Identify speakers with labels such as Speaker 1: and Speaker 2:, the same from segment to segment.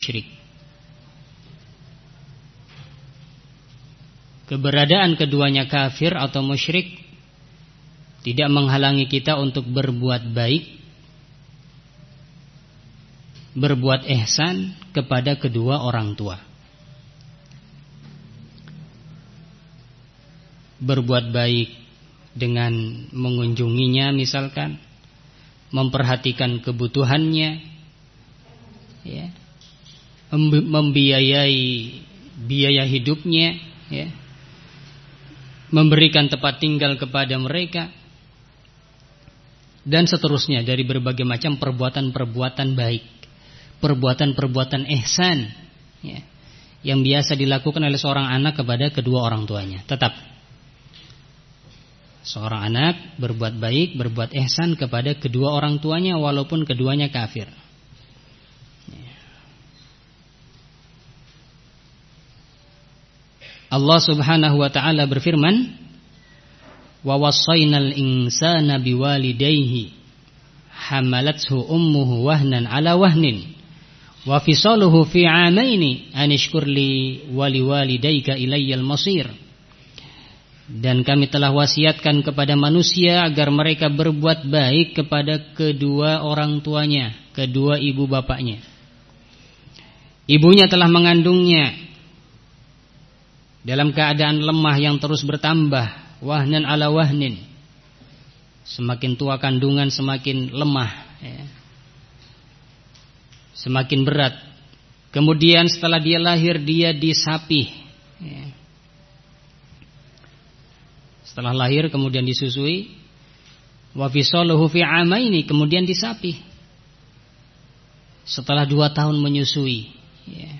Speaker 1: musyrik. Keberadaan keduanya kafir atau musyrik tidak menghalangi kita untuk berbuat baik, berbuat ihsan kepada kedua orang tua. Berbuat baik dengan mengunjunginya misalkan, memperhatikan kebutuhannya, ya, membiayai biaya hidupnya, ya, memberikan tempat tinggal kepada mereka, dan seterusnya dari berbagai macam perbuatan-perbuatan baik, perbuatan-perbuatan ihsan, ya, yang biasa dilakukan oleh seorang anak kepada kedua orang tuanya. Tetap seorang anak berbuat baik, berbuat ihsan kepada kedua orang tuanya walaupun keduanya kafir. Allah Subhanahu wa taala berfirman, "Wa wassaynal insana biwalidayhi hamalathu ummuhu wahnan 'ala wahnin wa fisaluhu fi 'amaini an ishkur li wa liwalidayka ilayyal masir." Dan kami telah wasiatkan kepada manusia agar mereka berbuat baik kepada kedua orang tuanya, kedua ibu bapaknya. Ibunya telah mengandungnya dalam keadaan lemah yang terus bertambah, wahnan ala wahnin. Semakin tua kandungan semakin lemah, ya, semakin berat. Kemudian setelah dia lahir dia disapih, ya. Setelah lahir kemudian disusui, wa fisaluhu fi 'amaini, kemudian disapih setelah 2 tahun menyusui, ya.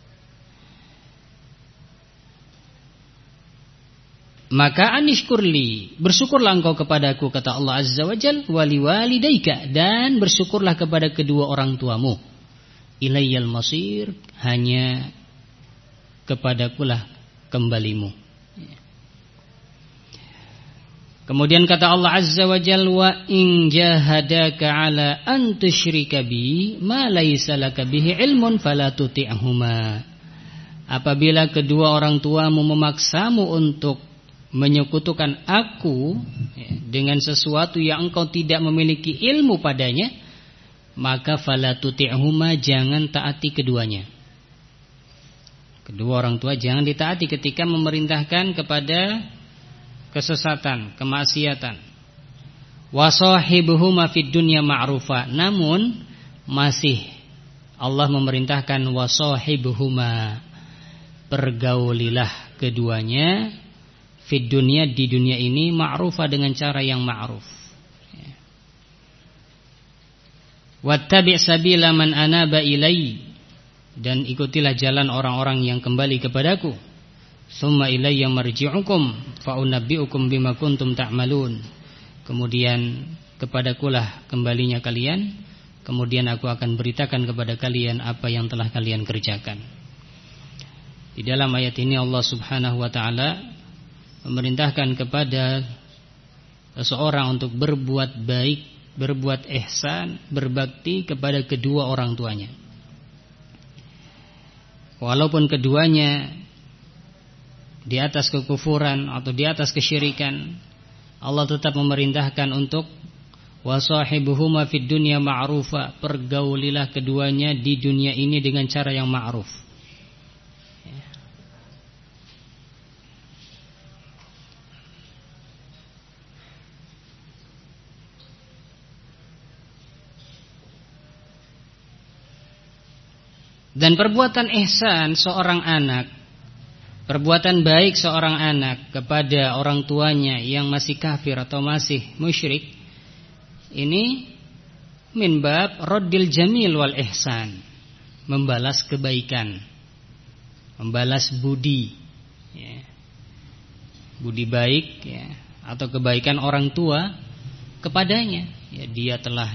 Speaker 1: Maka anishkurli, bersyukurlah engkau kepadaku, kata Allah Azza wa Jalla, wali walidayka, dan bersyukurlah kepada kedua orang tuamu. Ilayyal masir, hanya kepadakulah kembalimu. Kemudian kata Allah Azza wa Jalla, wa in jahadaka ala an tusyrika bi ma laysa laka bihi ilmun fala tuti'huma. Apabila kedua orang tuamu memaksamu untuk menyekutukan aku, ya, dengan sesuatu yang engkau tidak memiliki ilmu padanya, maka fala tuti'huma, jangan taati keduanya. Kedua orang tua jangan ditaati ketika memerintahkan kepada kesesatan, kemaksiatan. Wa sahibuhuma fid dunya ma'rufa, namun masih Allah memerintahkan wa sahibuhuma, pergaulilah keduanya fid dunya, di dunia ini, ma'rufa, dengan cara yang ma'ruf. Wattabi' sabila man anaba ilai, dan ikutilah jalan orang-orang yang kembali kepadaku. Summa ilayya marji'ukum fa unabbi'ukum bima kuntum ta'malun. Kemudian kepadakulah kembalinya kalian, kemudian aku akan beritakan kepada kalian apa yang telah kalian kerjakan. Di dalam ayat ini Allah Subhanahu wa taala memerintahkan kepada seseorang untuk berbuat baik, berbuat ihsan, berbakti kepada kedua orang tuanya. Walaupun keduanya di atas kekufuran atau di atas kesyirikan, Allah tetap memerintahkan untuk wasahibuhuma fid dunya ma'rufa, pergaulilah keduanya di dunia ini dengan cara yang ma'ruf. Dan perbuatan ihsan seorang anak, perbuatan baik seorang anak kepada orang tuanya yang masih kafir atau masih musyrik, ini min bab raddil jamil wal ihsan, membalas kebaikan, membalas budi, ya, budi baik, ya, atau kebaikan orang tua kepadanya. Ya, dia telah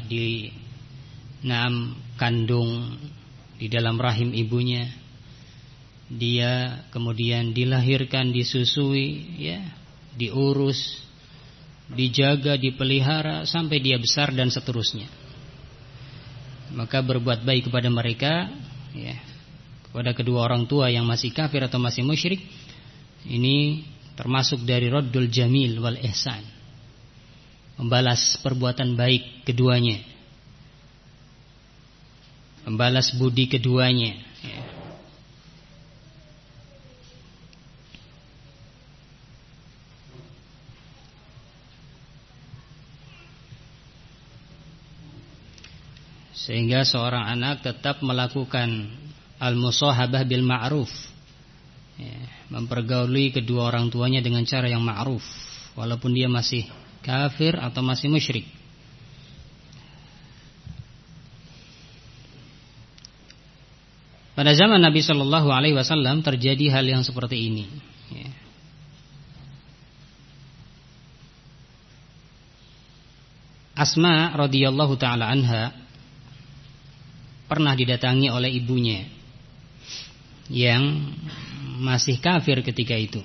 Speaker 1: kandung di dalam rahim ibunya, dia kemudian dilahirkan, disusui, ya, diurus, dijaga, dipelihara sampai dia besar dan seterusnya. Maka berbuat baik kepada mereka, ya, kepada kedua orang tua yang masih kafir atau masih musyrik, ini termasuk dari raddul jamil wal ihsan, membalas perbuatan baik keduanya, membalas budi keduanya, ya. Sehingga seorang anak tetap melakukan al-musahabah bil ma'ruf, ya, mempergauli kedua orang tuanya dengan cara yang ma'ruf, walaupun dia masih kafir atau masih musyrik. Pada zaman Nabi Shallallahu Alaihi Wasallam terjadi hal yang seperti ini, ya. Asma radhiyallahu taala anha pernah didatangi oleh ibunya yang masih kafir ketika itu.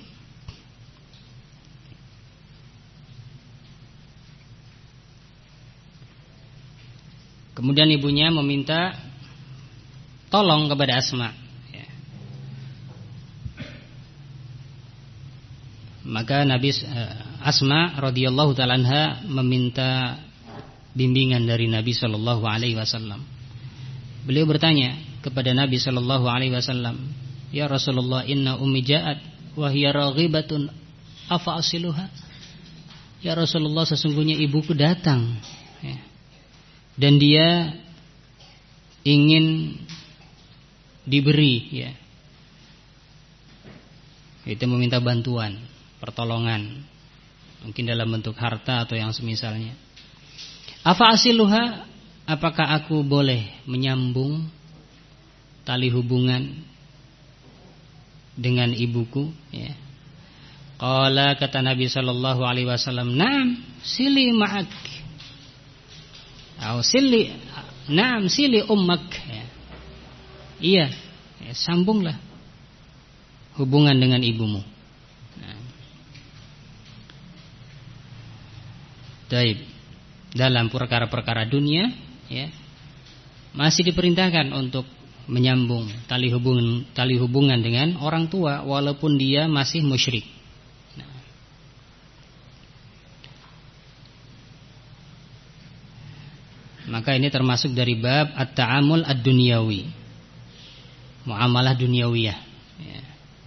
Speaker 1: Kemudian ibunya meminta tolong kepada Asma, ya. Maka Asma radhiyallahu taala anha meminta bimbingan dari Nabi sallallahu alaihi wasallam. Beliau bertanya kepada Nabi sallallahu alaihi wasallam, "Ya Rasulullah, inna ummi ja'at wa hiya raghibatun afa asiluha?" Ya Rasulullah, sesungguhnya ibuku datang, ya, dan dia ingin diberi, ya, itu meminta bantuan, pertolongan, mungkin dalam bentuk harta atau yang semisalnya. Afa asiluha, apakah aku boleh menyambung tali hubungan dengan ibuku, ya? Qala, kata Nabi sallallahu alaihi wasallam, "Na'am, sili ma'ak." Atau sili, "Na'am, sili ummak." Ya. Iya, ya, sambunglah hubungan dengan ibumu. Nah. Baik. Dalam perkara-perkara dunia, ya, masih diperintahkan untuk menyambung tali hubungan dengan orang tua walaupun dia masih musyrik. Nah. Maka ini termasuk dari bab at-ta'amul ad-dunyawi, muamalah duniawiyah, ya.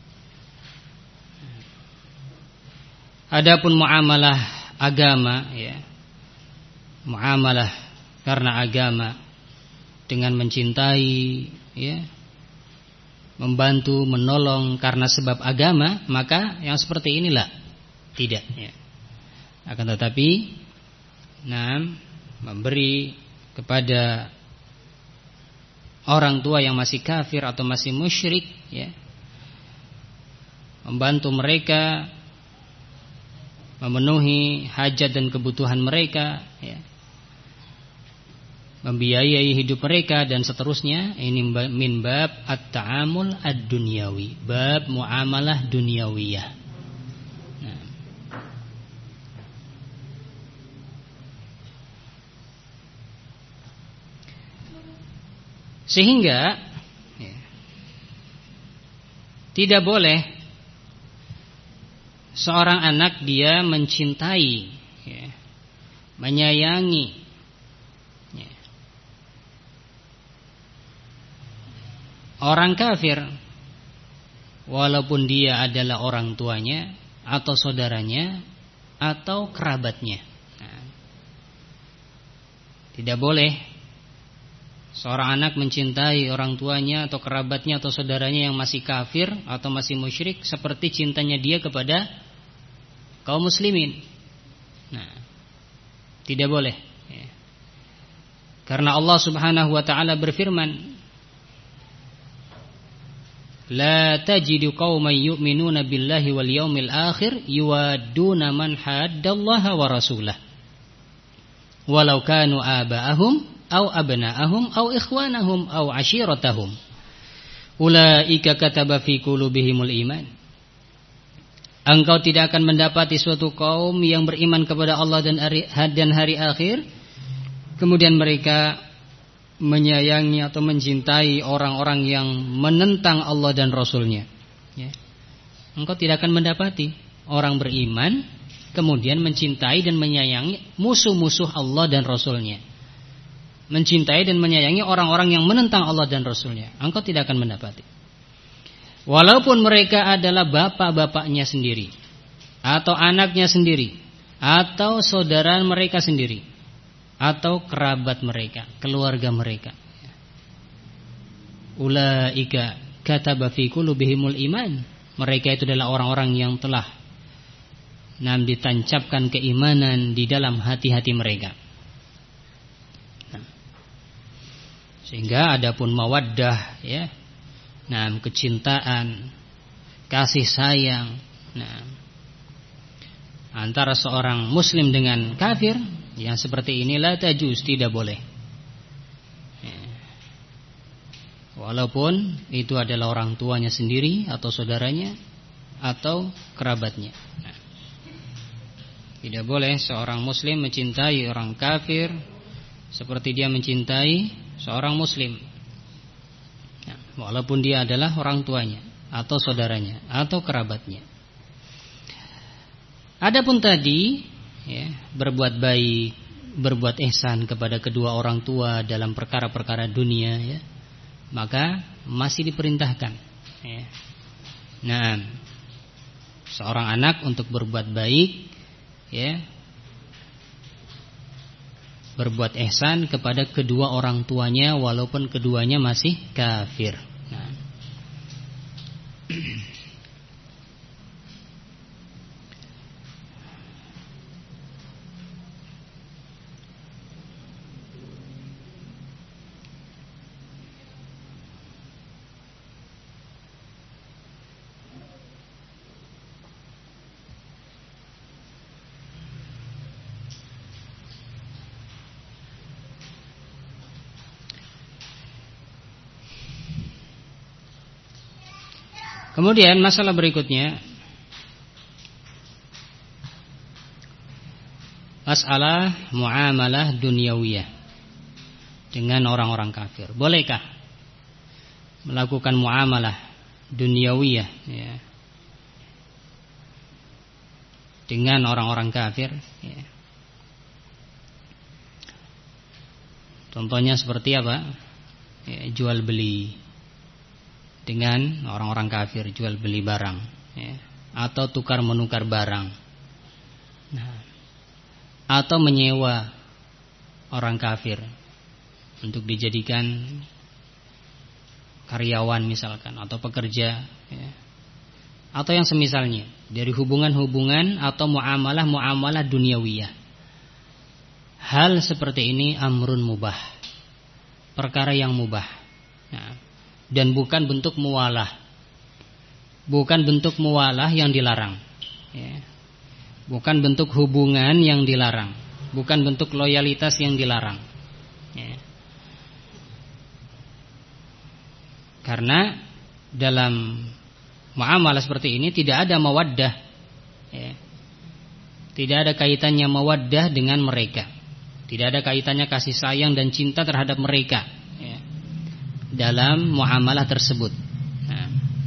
Speaker 1: Adapun muamalah agama, ya, muamalah karena agama dengan mencintai, ya, membantu, menolong karena sebab agama, maka yang seperti inilah tidak, ya. Akan tetapi, memberi kepada orang tua yang masih kafir atau masih musyrik, ya, membantu mereka memenuhi hajat dan kebutuhan mereka, ya, membiayai hidup mereka dan seterusnya, ini min bab at-ta'amul ad-dunyawi, bab muamalah duniawiyah. Nah. Sehingga, ya, tidak boleh seorang anak dia mencintai, ya, menyayangi, orang kafir walaupun dia adalah orang tuanya atau saudaranya atau kerabatnya. Nah, tidak boleh seorang anak mencintai orang tuanya atau kerabatnya atau saudaranya yang masih kafir atau masih musyrik seperti cintanya dia kepada kaum muslimin. Nah, tidak boleh, ya. Karena Allah Subhanahu wa taala berfirman, "La tajidu qauman yu'minuna billahi wal yaumil akhir yuwadduna man haddallaha wa rasulah walau kanu aba'ahum aw abna'ahum aw ikhwanahum aw ashiratahum ulaika kataba fi qulubihimul iman." Engkau tidak akan mendapati suatu kaum yang beriman kepada Allah dan hari akhir, kemudian mereka menyayangi atau mencintai orang-orang yang menentang Allah dan Rasulnya, ya, engkau tidak akan mendapati orang beriman kemudian mencintai dan menyayangi musuh-musuh Allah dan Rasulnya, mencintai dan menyayangi orang-orang yang menentang Allah dan Rasulnya. Engkau tidak akan mendapati. Walaupun mereka adalah bapak-bapaknya sendiri, atau anaknya sendiri, atau saudara mereka sendiri, atau kerabat mereka, keluarga mereka. Ulaika kataba fi qulubihimul iman. Mereka itu adalah orang-orang yang telah ditancapkan keimanan di dalam hati-hati mereka. Sehingga adapun mawaddah, ya, kecintaan, kasih sayang, antara seorang muslim dengan kafir yang seperti ini la tajuz, tidak boleh, ya. Walaupun itu adalah orang tuanya sendiri atau saudaranya atau kerabatnya. Tidak boleh seorang muslim mencintai orang kafir seperti dia mencintai seorang muslim, ya, walaupun dia adalah orang tuanya atau saudaranya atau kerabatnya. Adapun tadi, ya, berbuat baik, berbuat ihsan kepada kedua orang tua dalam perkara-perkara dunia, ya, maka masih diperintahkan, ya. Nah, seorang anak untuk berbuat baik, ya, berbuat ihsan kepada kedua orang tuanya walaupun keduanya masih kafir. Kemudian masalah berikutnya, masalah muamalah dunyawiyah dengan orang-orang kafir. Bolehkah melakukan muamalah dunyawiyah, ya, dengan orang-orang kafir, ya. Contohnya seperti apa? Ya, jual beli dengan orang-orang kafir, jual beli barang, ya, atau tukar menukar barang, atau menyewa orang kafir untuk dijadikan karyawan misalkan, atau pekerja, ya, atau yang semisalnya dari hubungan-hubungan atau muamalah duniawiyah. Hal seperti ini amrun mubah, perkara yang mubah, nah, dan bukan bentuk muwalah, bukan bentuk muwalah yang dilarang, ya. Bukan bentuk hubungan yang dilarang, bukan bentuk loyalitas yang dilarang, ya. Karena dalam muamalah seperti ini tidak ada mawaddah, ya. Tidak ada kaitannya mawaddah dengan mereka, tidak ada kaitannya kasih sayang dan cinta terhadap mereka, ya, dalam muamalah tersebut. Nah,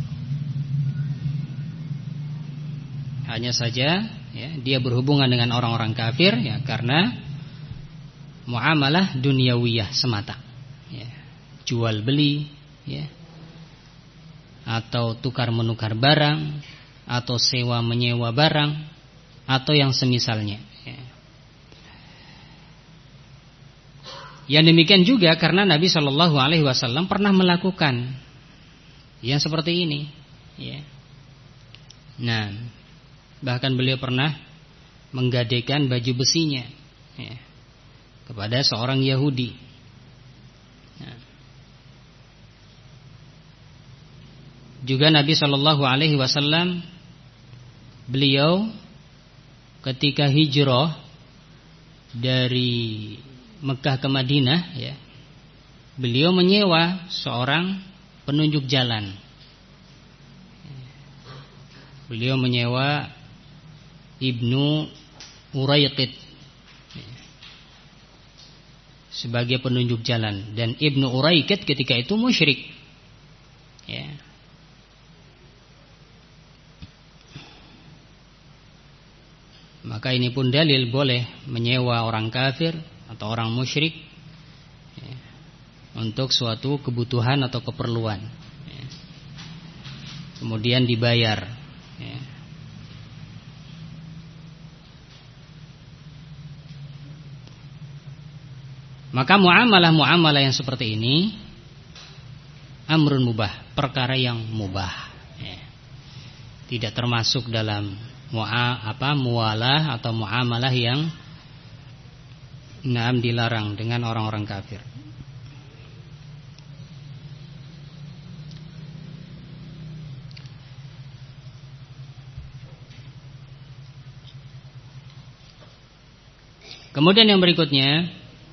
Speaker 1: hanya saja, ya, dia berhubungan dengan orang-orang kafir, ya, karena muamalah dunyawiyah semata, ya, jual beli, ya, atau tukar menukar barang, atau sewa menyewa barang, atau yang semisalnya, ya. Yang demikian juga karena Nabi Shallallahu Alaihi Wasallam pernah melakukan yang seperti ini, ya. Nah, bahkan beliau pernah menggadaikan baju besinya, ya, kepada seorang Yahudi. Nah, juga Nabi Shallallahu Alaihi Wasallam beliau ketika hijrah dari Mekah ke Madinah, ya, beliau menyewa seorang penunjuk jalan. Beliau menyewa Ibnu Urayqid, sebagai penunjuk jalan, dan Ibnu Uraikid ketika itu musyrik. Ya. Maka ini pun dalil boleh menyewa orang kafir atau orang musyrik ya, untuk suatu kebutuhan atau keperluan. Ya. Kemudian dibayar. Ya. Maka muamalah yang seperti ini amrun mubah, perkara yang mubah ya. Tidak termasuk dalam mualah atau muamalah yang dilarang dengan orang-orang kafir. Kemudian yang berikutnya,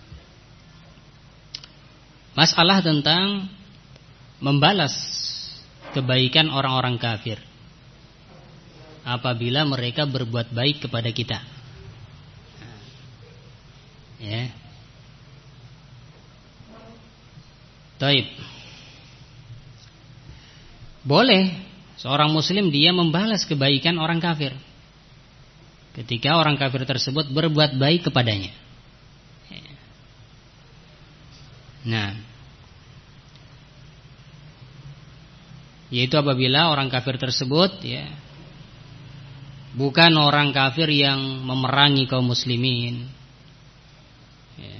Speaker 1: masalah tentang membalas kebaikan orang-orang kafir apabila mereka berbuat baik kepada kita. Ya. Taib. Boleh seorang muslim dia membalas kebaikan orang kafir ketika orang kafir tersebut berbuat baik kepadanya. Nah, yaitu apabila orang kafir tersebut ya bukan orang kafir yang memerangi kaum muslimin ya.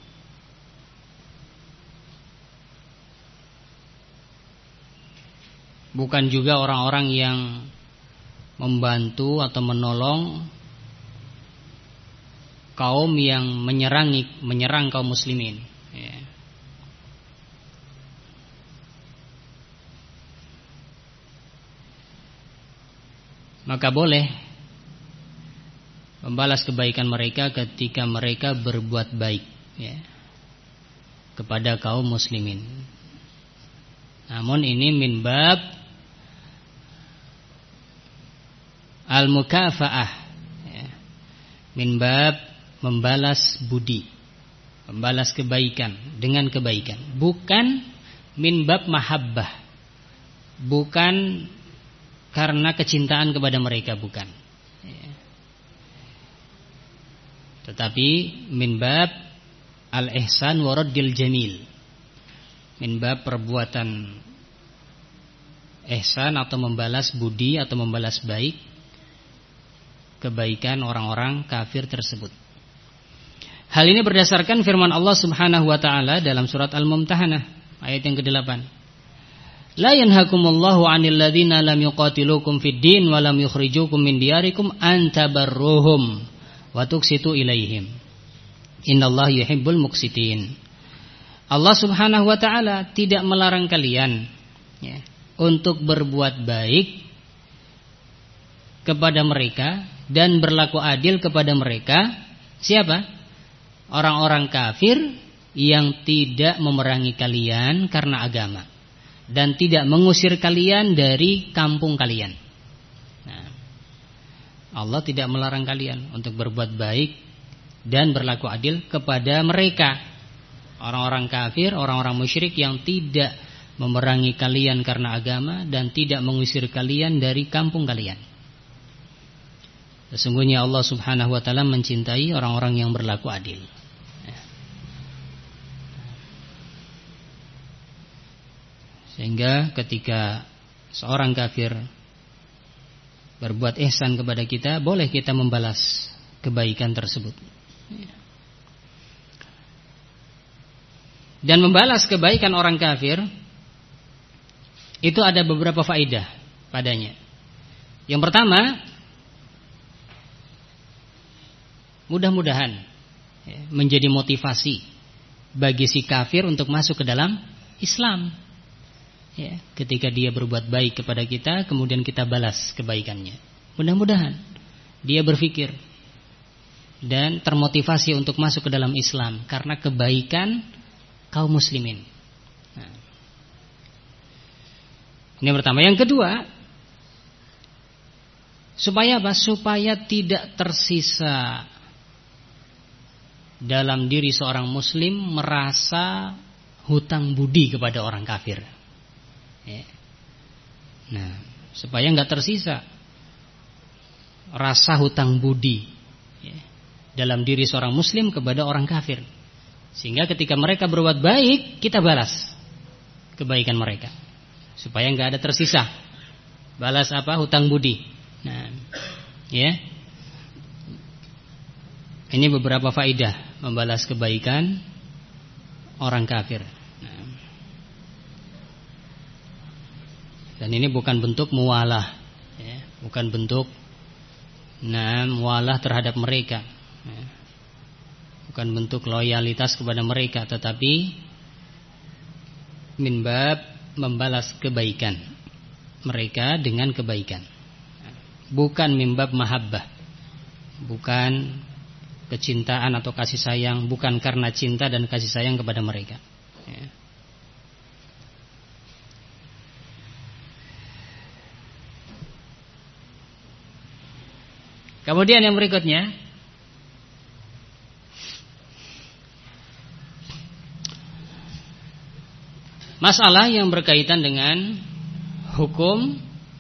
Speaker 1: Bukan juga orang-orang yang membantu atau menolong kaum yang menyerang kaum muslimin ya. Maka boleh membalas kebaikan mereka ketika mereka berbuat baik ya, kepada kaum muslimin. Namun ini min bab al-mukafaah ya, min bab membalas budi, membalas kebaikan dengan kebaikan, bukan min bab mahabbah, bukan karena kecintaan kepada mereka, bukan ya. Tetapi min bab al-ihsan wa raddil jamil, min bab perbuatan ihsan atau membalas budi atau membalas baik kebaikan orang-orang kafir tersebut. Hal ini berdasarkan firman Allah Subhanahu wa taala dalam surat Al-Mumtahanah ayat yang ke-8. La yanhakumullahu 'anil ladzina lam yuqatilukum fid din wa lam yukhrijukum min diyarikum an tabarruhum wa tuqsitu ilaihim. Innallaha yuhibbul muqsitin. Allah Subhanahu wa taala tidak melarang kalian ya, untuk berbuat baik kepada mereka dan berlaku adil kepada mereka. Siapa? Orang-orang kafir yang tidak memerangi kalian karena agama dan tidak mengusir kalian dari kampung kalian. Nah, Allah tidak melarang kalian untuk berbuat baik dan berlaku adil kepada mereka, orang-orang kafir, orang-orang musyrik yang tidak memerangi kalian karena agama dan tidak mengusir kalian dari kampung kalian. Sesungguhnya Allah Subhanahu wa taala mencintai orang-orang yang berlaku adil. Sehingga ketika seorang kafir berbuat ihsan kepada kita, boleh kita membalas kebaikan tersebut. Dan membalas kebaikan orang kafir itu ada beberapa faedah padanya. Yang pertama, mudah-mudahan menjadi motivasi bagi si kafir untuk masuk ke dalam Islam. Ya, ketika dia berbuat baik kepada kita, kemudian kita balas kebaikannya. Mudah-mudahan dia berpikir dan termotivasi untuk masuk ke dalam Islam karena kebaikan kaum muslimin. Nah, ini yang pertama. Yang kedua, supaya apa? Supaya tidak tersisa dalam diri seorang muslim merasa hutang budi kepada orang kafir. Nah, supaya enggak tersisa rasa hutang budi dalam diri seorang muslim kepada orang kafir. Sehingga ketika mereka berbuat baik, kita balas kebaikan mereka. Supaya enggak ada tersisa. Balas apa? Hutang budi. Nah, ya. Ini beberapa faidah membalas kebaikan orang kafir. Nah. Dan ini bukan bentuk muwalah, ya. Bukan bentuk muwalah terhadap mereka, ya. Bukan bentuk loyalitas kepada mereka, tetapi min bab membalas kebaikan mereka dengan kebaikan. Bukan min bab mahabbah, bukan kecintaan atau kasih sayang, bukan karena cinta dan kasih sayang kepada mereka, ya. Kemudian yang berikutnya, masalah yang berkaitan dengan hukum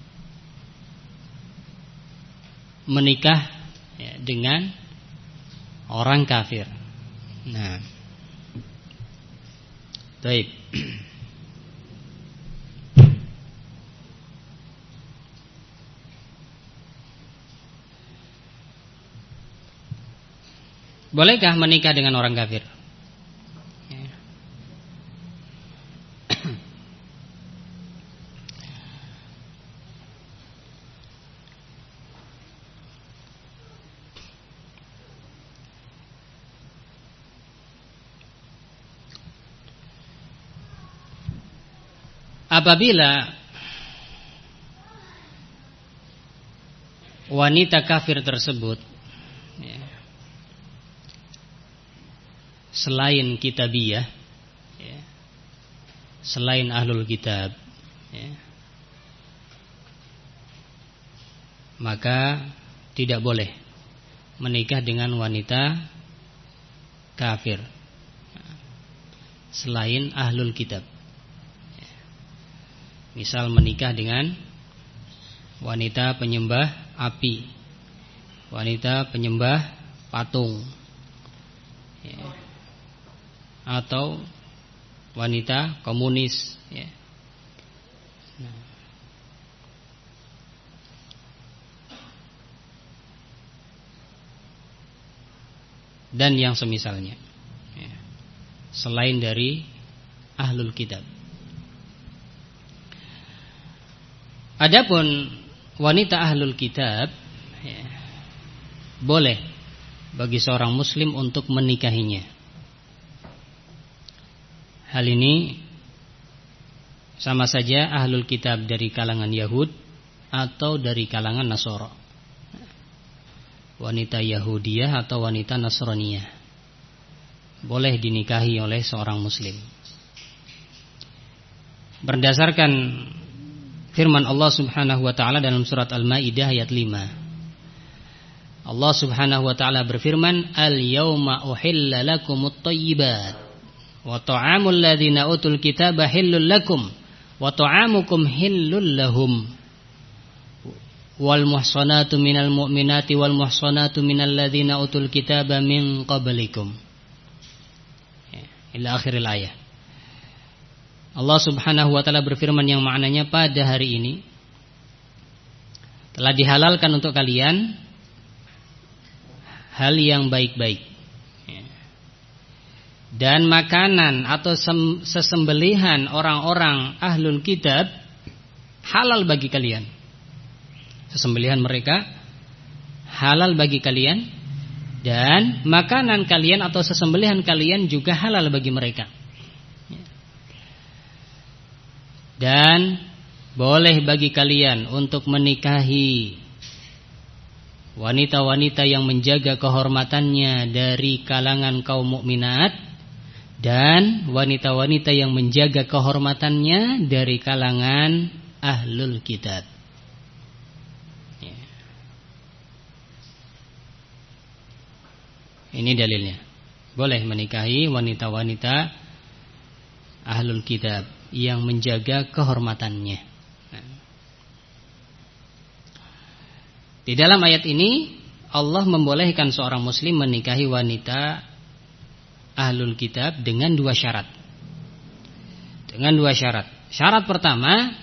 Speaker 1: menikah, ya, dengan orang kafir. Nah, baik. Bolehkah menikah dengan orang kafir? Apabila wanita kafir tersebut, ya, selain kitabiyah, ya, selain ahlul kitab, ya, maka tidak boleh menikah dengan wanita kafir selain ahlul kitab. Misal menikah dengan wanita penyembah api, wanita penyembah patung, ya, atau wanita komunis, ya. Nah. Dan yang semisalnya, ya, selain dari ahlul kitab. Adapun wanita ahlul kitab, ya, boleh bagi seorang muslim untuk menikahinya. Hal ini sama saja ahlul kitab dari kalangan Yahud atau dari kalangan Nasara. Wanita Yahudiyah atau wanita Nasraniyah boleh dinikahi oleh seorang muslim. Berdasarkan firman Allah Subhanahu wa taala dalam surat Al-Maidah ayat 5. Allah Subhanahu wa taala berfirman, "Al-yauma uhilla lakumut thayyibat wa ta'amul ladzina utul kitaba hillul lakum wa ta'amukum hillul lahum wal muhsanatu minal mu'minati wal muhsanatu minal ladzina utul kitaba min qablikum." Ila akhiril ayat. Allah Subhanahu wa ta'ala berfirman yang maknanya, pada hari ini telah dihalalkan untuk kalian hal yang baik-baik, dan makanan atau sesembelihan orang-orang ahlul kitab halal bagi kalian. Sesembelihan mereka halal bagi kalian, dan makanan kalian atau sesembelihan kalian juga halal bagi mereka. Dan boleh bagi kalian untuk menikahi wanita-wanita yang menjaga kehormatannya dari kalangan kaum mukminat, dan wanita-wanita yang menjaga kehormatannya dari kalangan ahlul kitab. Ini dalilnya. boleh menikahi wanita-wanita ahlul kitab yang menjaga kehormatannya. Nah, di dalam ayat ini Allah membolehkan seorang muslim menikahi wanita ahlul kitab dengan dua syarat. Dengan dua syarat. Syarat pertama,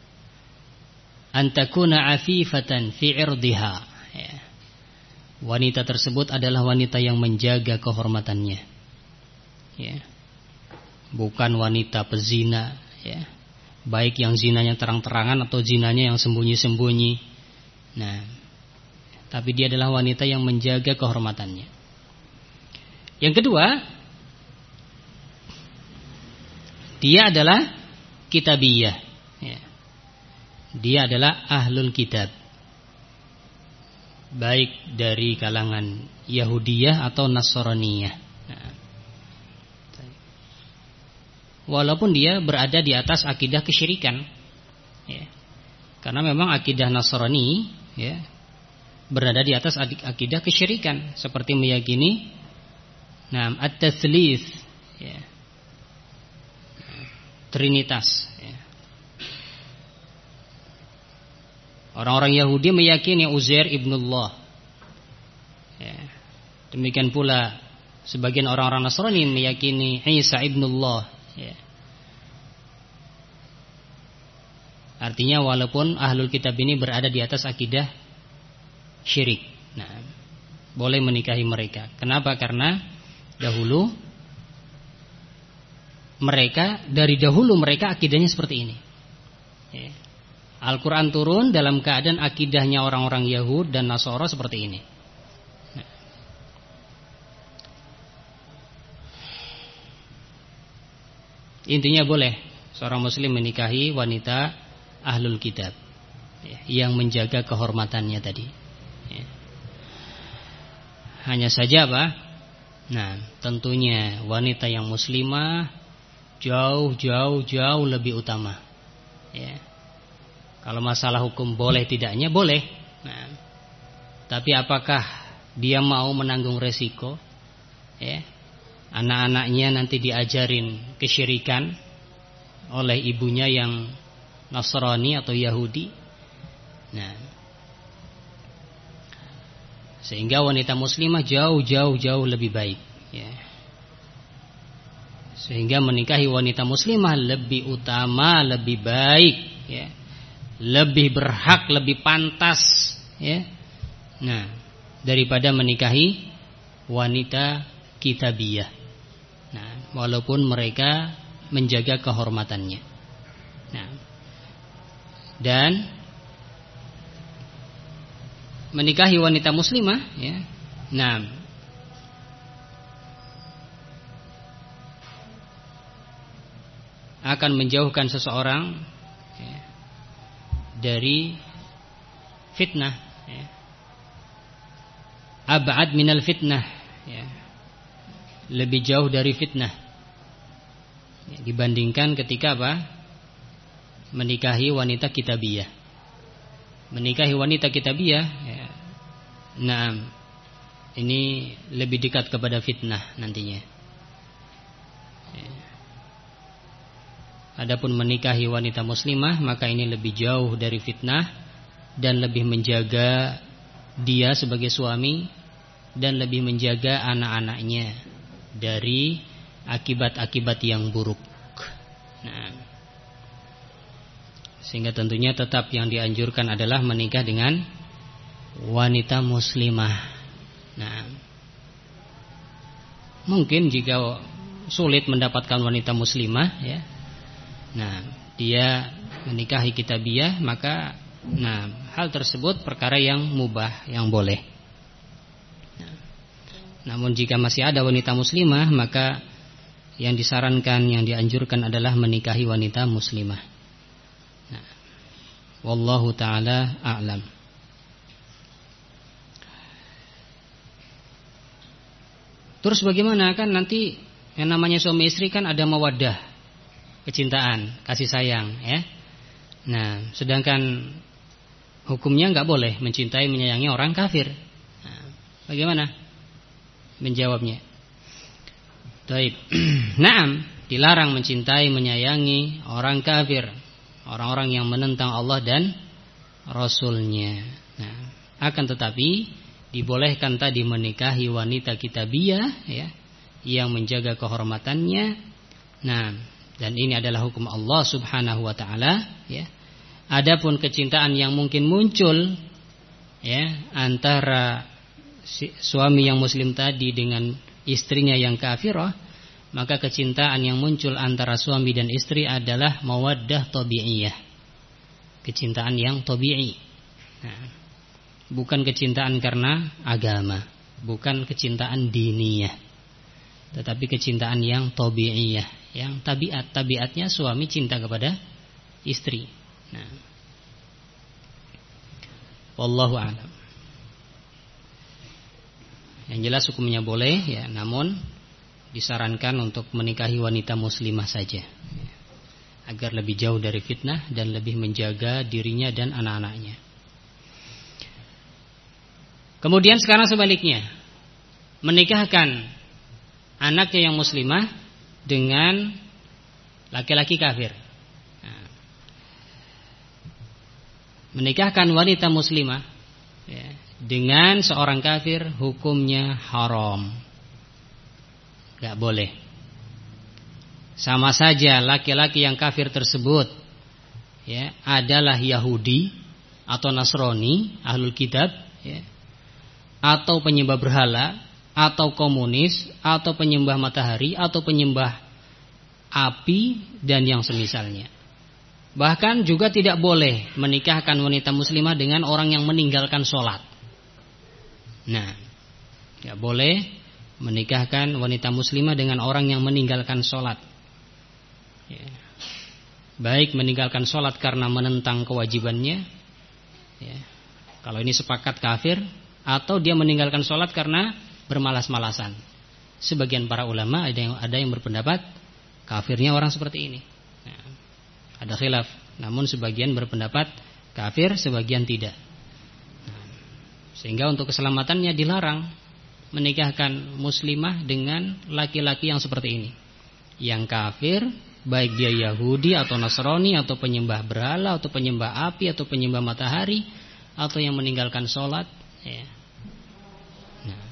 Speaker 1: antakuna afifatan fi irdiha. Ya. Wanita tersebut adalah wanita yang menjaga kehormatannya. Ya. Bukan wanita pezina, ya. Baik yang zinanya terang-terangan atau zinanya yang sembunyi-sembunyi. Nah, tapi dia adalah wanita yang menjaga kehormatannya. Yang kedua, dia adalah kitabiyah, ya. Dia adalah ahlul kitab, baik dari kalangan Yahudiyah atau Nasraniyah. Nah, walaupun dia berada di atas akidah kesyirikan, ya. Karena memang akidah Nasrani, ya, berada di atas akidah kesyirikan, seperti meyakini at-tatslits, ya, Trinitas, ya. Orang-orang Yahudi meyakini Uzair ibnullah, ya. Demikian pula sebagian orang-orang Nasrani meyakini Isa ibnullah, ya. Artinya walaupun ahlul kitab ini berada di atas akidah syirik, nah, boleh menikahi mereka. Kenapa? Karena dari dahulu mereka akidahnya seperti ini, ya. Al-Quran turun dalam keadaan akidahnya orang-orang Yahud dan Nasara seperti ini. Nah, intinya boleh seorang muslim menikahi wanita ahlul kitab, ya, yang menjaga kehormatannya tadi, ya. Hanya saja apa? Nah, tentunya wanita yang muslimah jauh lebih utama, ya. Kalau masalah hukum boleh tidaknya, boleh. Nah, tapi apakah dia mau menanggung resiko, ya, anak-anaknya nanti diajarin kesyirikan oleh ibunya yang Nasrani atau Yahudi? Nah, sehingga wanita muslimah jauh lebih baik, ya. Sehingga menikahi wanita muslimah lebih utama, lebih baik, ya. Lebih berhak, lebih pantas, ya. Nah, daripada menikahi wanita kitabiyah. Nah, walaupun mereka menjaga kehormatannya. Nah, dan menikahi wanita muslimah, ya. Nah, akan menjauhkan seseorang, ya, dari fitnah, ya. Ab'ad minal fitnah, ya. Lebih jauh dari fitnah, ya, dibandingkan ketika apa? Menikahi wanita kitabiyah. Menikahi wanita kitabiyah, ya, nah, ini lebih dekat kepada fitnah nantinya, ya. Adapun menikahi wanita muslimah, maka ini lebih jauh dari fitnah dan lebih menjaga dia sebagai suami dan lebih menjaga anak-anaknya dari akibat-akibat yang buruk. Nah, sehingga tentunya tetap yang dianjurkan adalah menikah dengan wanita muslimah. Nah, mungkin jika sulit mendapatkan wanita muslimah, ya, nah, dia menikahi kitabiyah, maka nah, hal tersebut perkara yang mubah, yang boleh. Nah, namun jika masih ada wanita muslimah, maka yang disarankan, yang dianjurkan adalah menikahi wanita muslimah. Nah, wallahu ta'ala a'lam. Terus bagaimana, kan nanti yang namanya suami istri kan ada mawaddah, kecintaan, kasih sayang, ya. Nah, sedangkan hukumnya nggak boleh mencintai, menyayangi orang kafir. Nah, bagaimana menjawabnya? Taib. Naam, dilarang mencintai, menyayangi orang kafir, orang-orang yang menentang Allah dan Rasulnya. Nah, akan tetapi dibolehkan tadi menikahi wanita kitabiyah, ya, yang menjaga kehormatannya. Nah, dan ini adalah hukum Allah Subhanahu wa taala, ya. Adapun kecintaan yang mungkin muncul, ya, antara suami yang muslim tadi dengan istrinya yang kafirah, maka kecintaan yang muncul antara suami dan istri adalah mawaddah tabi'iyah, kecintaan yang tabi'i. Nah, bukan kecintaan karena agama, bukan kecintaan diniyah, tetapi kecintaan yang tabi'iyah, yang tabiatnya suami cinta kepada istri. Nah, wallahu a'lam. Yang jelas hukumnya boleh, ya, namun disarankan untuk menikahi wanita muslimah saja, ya, agar lebih jauh dari fitnah dan lebih menjaga dirinya dan anak-anaknya. Kemudian sekarang sebaliknya, menikahkan anaknya yang muslimah dengan laki-laki kafir. Nah, menikahkan wanita muslimah, ya, dengan seorang kafir hukumnya haram, gak boleh. Sama saja laki-laki yang kafir tersebut, ya, adalah Yahudi atau Nasrani, ahlul kitab, ya, atau penyembah berhala, atau komunis, atau penyembah matahari, atau penyembah api dan yang semisalnya. Bahkan juga tidak boleh menikahkan wanita muslimah dengan orang yang meninggalkan sholat. Nah, tidak boleh menikahkan wanita muslimah dengan orang yang meninggalkan sholat, ya. Baik meninggalkan sholat karena menentang kewajibannya, ya, kalau ini sepakat kafir, atau dia meninggalkan sholat karena bermalas-malasan. Sebagian para ulama ada yang berpendapat kafirnya orang seperti ini. Nah, ada khilaf, namun sebagian berpendapat kafir, sebagian tidak. Sehingga untuk keselamatannya dilarang menikahkan muslimah dengan laki-laki yang seperti ini, yang kafir, baik dia Yahudi atau Nasrani atau penyembah berhala atau penyembah api atau penyembah matahari atau yang meninggalkan sholat, ya. Nah,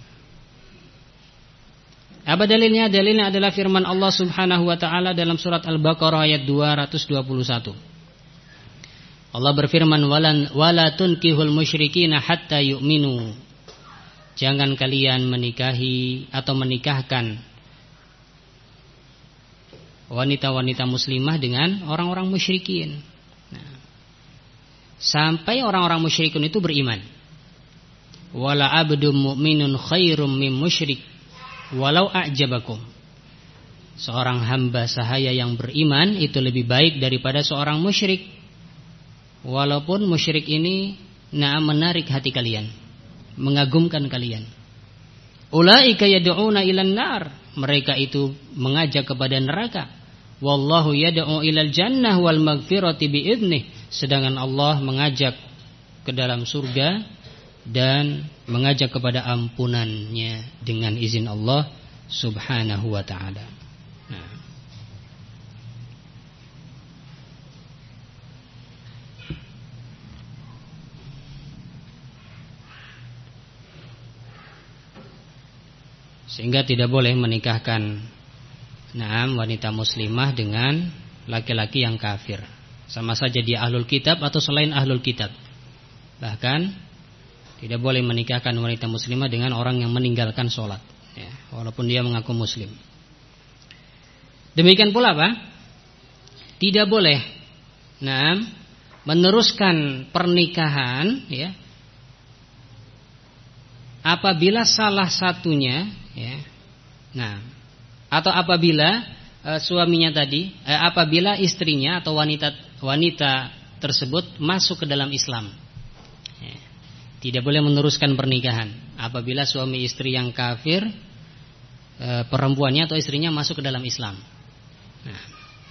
Speaker 1: apa dalilnya? Dalilnya adalah firman Allah Subhanahu wa taala dalam surat Al-Baqarah ayat 221. Allah berfirman, wala tunkihul musyrikina hatta yu'minu. Jangan kalian menikahi atau menikahkan wanita-wanita muslimah dengan orang-orang musyrikin. Nah, sampai orang-orang musyrikun itu beriman. Wala abdum mu'minun khairum mim musyrik walau a'jabakum. Seorang hamba sahaya yang beriman itu lebih baik daripada seorang musyrik, walaupun musyrik ini menarik hati kalian, mengagumkan kalian. Ulaika yad'una ilan nar, mereka itu mengajak kepada neraka. Wallahu yad'u ilal jannah wal maghfirati bi'idnih, sedangkan Allah mengajak ke dalam surga dan mengajak kepada ampunannya dengan izin Allah Subhanahu wa ta'ala. Nah, sehingga tidak boleh menikahkan wanita muslimah dengan laki-laki yang kafir, sama saja dia ahlul kitab atau selain ahlul kitab. Bahkan tidak boleh menikahkan wanita muslimah dengan orang yang meninggalkan sholat, ya, walaupun dia mengaku muslim. Demikian pula apa? Tidak boleh meneruskan pernikahan, ya, apabila salah satunya, ya, atau apabila suaminya tadi, apabila istrinya atau wanita tersebut masuk ke dalam Islam. Ya, tidak boleh meneruskan pernikahan apabila suami istri yang kafir, perempuannya atau istrinya masuk ke dalam Islam. Nah,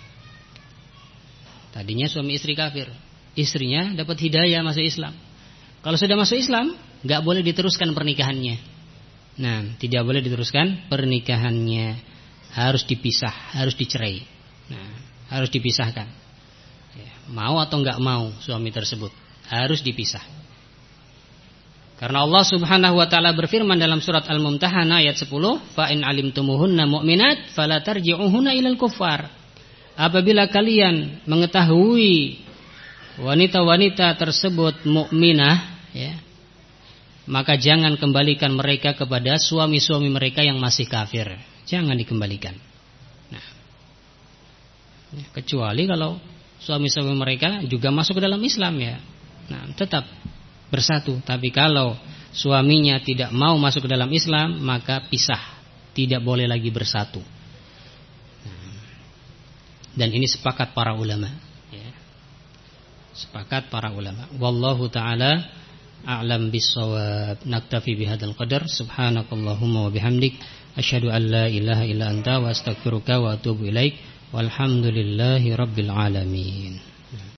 Speaker 1: tadinya suami istri kafir, istrinya dapat hidayah masuk Islam. Kalau sudah masuk Islam, nggak boleh diteruskan pernikahannya. Nah, tidak boleh diteruskan pernikahannya. harus dipisah, harus dicerai. Nah, harus dipisahkan. Ya, mau atau enggak mau suami tersebut harus dipisah. Karena Allah Subhanahu wa taala berfirman dalam surat Al-Mumtahanah ayat 10, "Fa in 'alimtumuhunna mu'minat fala tarji'uhunna ilal kuffar." Apabila kalian mengetahui wanita-wanita tersebut mukminah, ya, maka jangan kembalikan mereka kepada suami-suami mereka yang masih kafir. Jangan dikembalikan. Nah, kecuali kalau suami-suami mereka juga masuk ke dalam Islam, ya. Nah, tetap bersatu. Tapi kalau suaminya tidak mau masuk ke dalam Islam, maka pisah. Tidak boleh lagi bersatu. Dan ini sepakat para ulama, ya. Sepakat para ulama. Wallahu ta'ala a'lam bis-shawab. Naktafi bihadzal qadar. Subhanakallahumma wa bihamdik, asyhadu an la ilaha illa anta wa astaghfiruka wa atubu ilaik. Walhamdulillahi rabbil alamin.